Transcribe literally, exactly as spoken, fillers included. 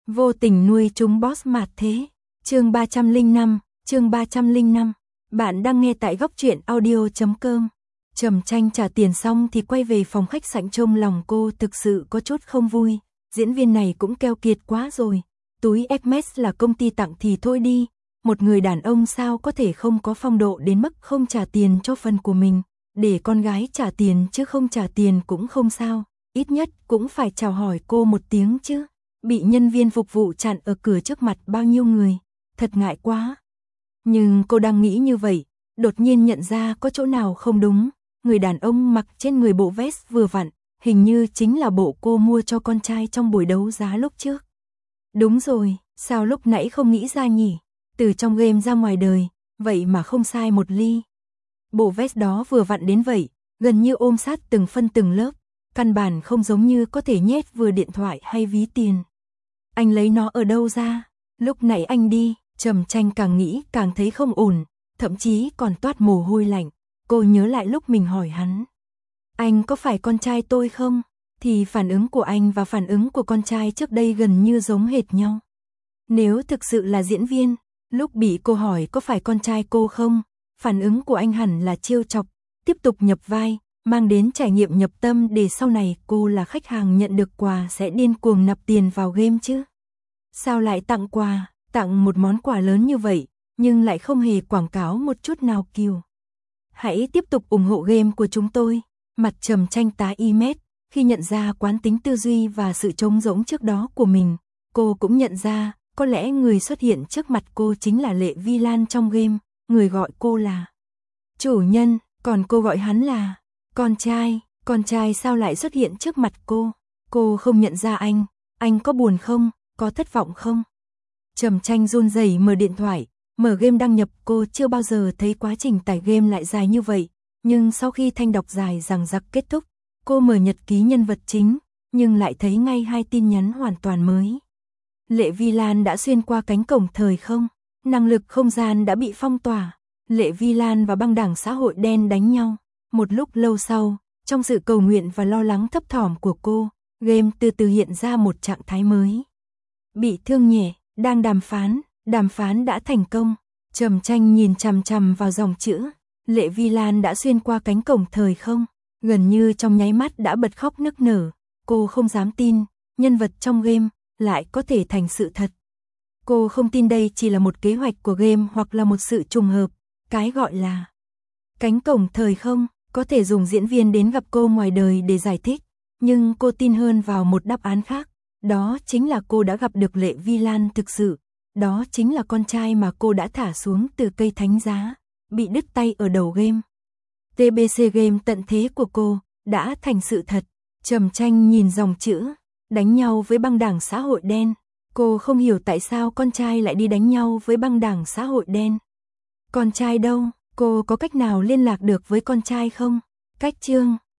Vô tình nuôi chúng boss mạt thế. Chương ba trăm lẻ năm, chương ba trăm lẻ năm. Bạn đang nghe tại góc truyện audio chấm com. Trầm Tranh trả tiền xong thì quay về phòng khách sạn, trông lòng cô thực sự có chút không vui. Diễn viên này cũng keo kiệt quá rồi. Túi Hermes là công ty tặng thì thôi đi. Một người đàn ông sao có thể không có phong độ đến mức không trả tiền cho phần của mình. Để con gái trả tiền chứ không trả tiền cũng không sao. Ít nhất cũng phải chào hỏi cô một tiếng chứ. Bị nhân viên phục vụ chặn ở cửa trước mặt bao nhiêu người. Thật ngại quá. Nhưng cô đang nghĩ như vậy, đột nhiên nhận ra có chỗ nào không đúng. Người đàn ông mặc trên người bộ vest vừa vặn, hình như chính là bộ cô mua cho con trai trong buổi đấu giá lúc trước. Đúng rồi, sao lúc nãy không nghĩ ra nhỉ? Từ trong game ra ngoài đời, vậy mà không sai một ly. Bộ vest đó vừa vặn đến vậy, gần như ôm sát từng phân từng lớp, căn bản không giống như có thể nhét vừa điện thoại hay ví tiền. Anh lấy nó ở đâu ra? Lúc nãy anh đi, Trầm Tranh càng nghĩ càng thấy không ổn, thậm chí còn toát mồ hôi lạnh. Cô nhớ lại lúc mình hỏi hắn, anh có phải con trai tôi không? Thì phản ứng của anh và phản ứng của con trai trước đây gần như giống hệt nhau. Nếu thực sự là diễn viên, lúc bị cô hỏi có phải con trai cô không, phản ứng của anh hẳn là trêu chọc, tiếp tục nhập vai, mang đến trải nghiệm nhập tâm để sau này cô là khách hàng nhận được quà sẽ điên cuồng nạp tiền vào game chứ. Sao lại tặng quà, tặng một món quà lớn như vậy, nhưng lại không hề quảng cáo một chút nào kiều. Hãy tiếp tục ủng hộ game của chúng tôi. Mặt Trầm Tranh tái y mét, khi nhận ra quán tính tư duy và sự trống rỗng trước đó của mình, cô cũng nhận ra, có lẽ người xuất hiện trước mặt cô chính là Lệ Vi Lan trong game, người gọi cô là chủ nhân, còn cô gọi hắn là con trai. Con trai sao lại xuất hiện trước mặt cô? Cô không nhận ra anh, anh có buồn không, có thất vọng không? Trầm Tranh run rẩy mở điện thoại, mở game đăng nhập. Cô chưa bao giờ thấy quá trình tải game lại dài như vậy, nhưng sau khi thanh đọc dài dằng dặc kết thúc, cô mở nhật ký nhân vật chính, nhưng lại thấy ngay hai tin nhắn hoàn toàn mới. Lệ Vi Lan đã xuyên qua cánh cổng thời không, năng lực không gian đã bị phong tỏa. Lệ Vi Lan và băng đảng xã hội đen đánh nhau. Một lúc lâu sau, trong sự cầu nguyện và lo lắng thấp thỏm của cô, game từ từ hiện ra một trạng thái mới. Bị thương nhẹ, đang đàm phán, đàm phán đã thành công. Trầm Tranh nhìn chằm chằm vào dòng chữ Lệ Vi Lan đã xuyên qua cánh cổng thời không, gần như trong nháy mắt đã bật khóc nức nở. Cô không dám tin, nhân vật trong game lại có thể thành sự thật. Cô không tin đây chỉ là một kế hoạch của game hoặc là một sự trùng hợp. Cái gọi là cánh cổng thời không có thể dùng diễn viên đến gặp cô ngoài đời để giải thích, nhưng cô tin hơn vào một đáp án khác. Đó chính là cô đã gặp được Lệ Vi Lan thực sự. Đó chính là con trai mà cô đã thả xuống từ cây thánh giá, bị đứt tay ở đầu game. tê bê xê game tận thế của cô đã thành sự thật. Trầm Tranh nhìn dòng chữ đánh nhau với băng đảng xã hội đen. Cô không hiểu tại sao con trai lại đi đánh nhau với băng đảng xã hội đen. Con trai đâu? Cô có cách nào liên lạc được với con trai không? Cách chương